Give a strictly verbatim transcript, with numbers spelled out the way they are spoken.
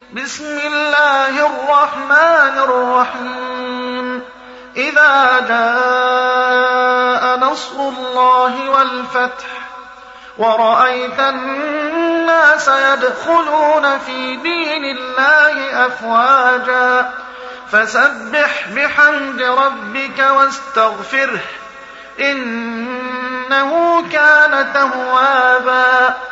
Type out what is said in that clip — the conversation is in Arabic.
بسم الله الرحمن الرحيم إذا جاء نصر الله والفتح ورأيت الناس يدخلون في دين الله أفواجا فسبح بحمد ربك واستغفره إنه كان توابا